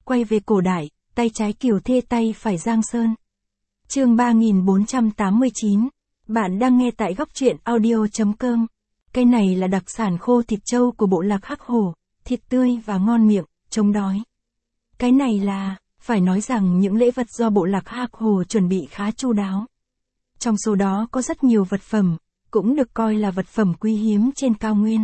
quay về cổ đại, tay trái Kiều Thê tay phải Giang Sơn. Chương 3489. Bạn đang nghe tại góc truyện audio.com. Cây này là đặc sản khô thịt trâu của bộ lạc Hắc Hổ, thịt tươi và ngon miệng, chống đói. Cái này là, phải nói rằng những lễ vật do bộ lạc Hắc Hổ chuẩn bị khá chu đáo. Trong số đó có rất nhiều vật phẩm, cũng được coi là vật phẩm quý hiếm trên cao nguyên.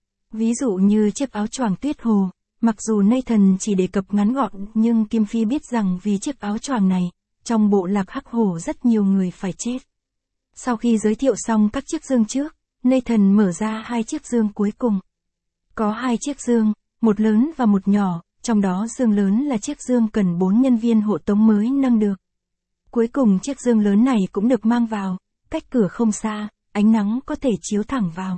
Ví dụ như chiếc áo choàng tuyết hồ, mặc dù Nathan chỉ đề cập ngắn gọn nhưng Kim Phi biết rằng vì chiếc áo choàng này, trong bộ lạc Hắc Hổ rất nhiều người phải chết. Sau khi giới thiệu xong các chiếc dương trước, Nathan mở ra hai chiếc dương cuối cùng. Có hai chiếc dương, một lớn và một nhỏ, trong đó dương lớn là chiếc dương cần 4 nhân viên hộ tống mới nâng được. Cuối cùng chiếc dương lớn này cũng được mang vào, cách cửa không xa, ánh nắng có thể chiếu thẳng vào.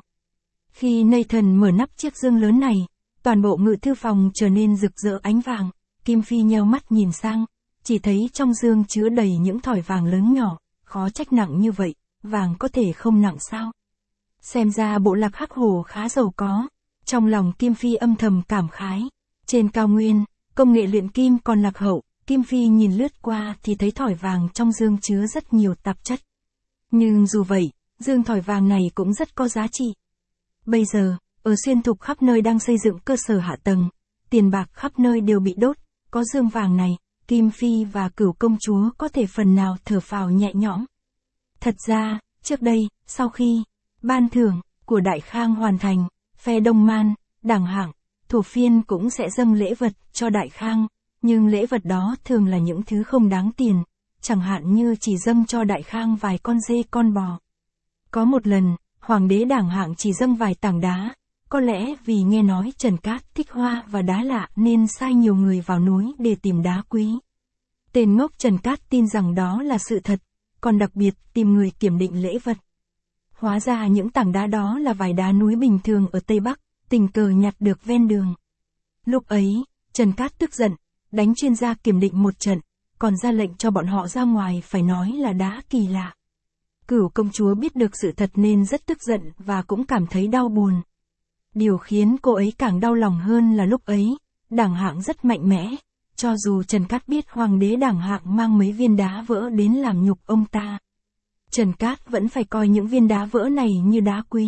Khi Nathan mở nắp chiếc dương lớn này, toàn bộ ngự thư phòng trở nên rực rỡ ánh vàng. Kim Phi nheo mắt nhìn sang, chỉ thấy trong dương chứa đầy những thỏi vàng lớn nhỏ, khó trách nặng như vậy, vàng có thể không nặng sao? Xem ra bộ lạc Hắc Hổ khá giàu có. Trong lòng Kim Phi âm thầm cảm khái. Trên cao nguyên, công nghệ luyện kim còn lạc hậu, Kim Phi nhìn lướt qua thì thấy thỏi vàng trong dương chứa rất nhiều tạp chất. Nhưng dù vậy, dương thỏi vàng này cũng rất có giá trị. Bây giờ, ở Xuyên Thục khắp nơi đang xây dựng cơ sở hạ tầng, tiền bạc khắp nơi đều bị đốt, có dương vàng này, Kim Phi và Cửu công chúa có thể phần nào thở phào nhẹ nhõm. Thật ra, trước đây, sau khi ban thưởng của Đại Khang hoàn thành, phe Đông Man, Đảng Hạng, Thổ Phiên cũng sẽ dâng lễ vật cho Đại Khang, nhưng lễ vật đó thường là những thứ không đáng tiền, chẳng hạn như chỉ dâng cho Đại Khang vài con dê con bò. Có một lần, Hoàng đế Đảng Hạng chỉ dâng vài tảng đá, có lẽ vì nghe nói Trần Cát thích hoa và đá lạ nên sai nhiều người vào núi để tìm đá quý. Tên ngốc Trần Cát tin rằng đó là sự thật, còn đặc biệt tìm người kiểm định lễ vật. Hóa ra những tảng đá đó là vài đá núi bình thường ở Tây Bắc, tình cờ nhặt được ven đường. Lúc ấy, Trần Cát tức giận, đánh chuyên gia kiểm định một trận, còn ra lệnh cho bọn họ ra ngoài phải nói là đá kỳ lạ. Cửu công chúa biết được sự thật nên rất tức giận và cũng cảm thấy đau buồn. Điều khiến cô ấy càng đau lòng hơn là lúc ấy, Đảng Hạng rất mạnh mẽ, cho dù Trần Cát biết Hoàng đế Đảng Hạng mang mấy viên đá vỡ đến làm nhục ông ta. Trần Cát vẫn phải coi những viên đá vỡ này như đá quý.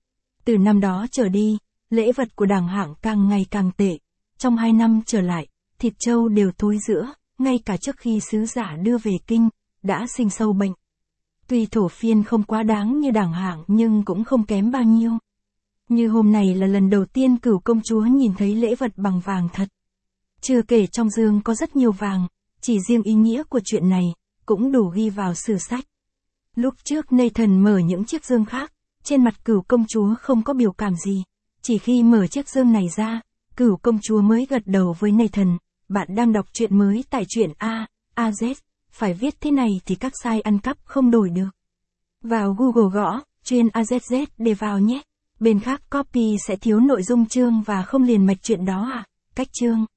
Từ năm đó trở đi, lễ vật của Đảng Hạng càng ngày càng tệ. Trong 2 năm trở lại, thịt trâu đều thối rữa, ngay cả trước khi sứ giả đưa về kinh, đã sinh sâu bệnh. Tuy Thổ Phiên không quá đáng như Đảng Hạng nhưng cũng không kém bao nhiêu. Như hôm này là lần đầu tiên Cửu công chúa nhìn thấy lễ vật bằng vàng thật. Chưa kể trong dương có rất nhiều vàng, chỉ riêng ý nghĩa của chuyện này, cũng đủ ghi vào sử sách. Lúc trước Nathan mở những chiếc dương khác, trên mặt Cửu công chúa không có biểu cảm gì. Chỉ khi mở chiếc dương này ra, Cửu công chúa mới gật đầu với Nathan, bạn đang đọc truyện mới tại truyện AZ, phải viết thế này thì các site ăn cắp không đổi được. Vào Google gõ, truyện AZZ để vào nhé. Bên khác copy sẽ thiếu nội dung chương và không liền mạch chuyện đó à? Cách chương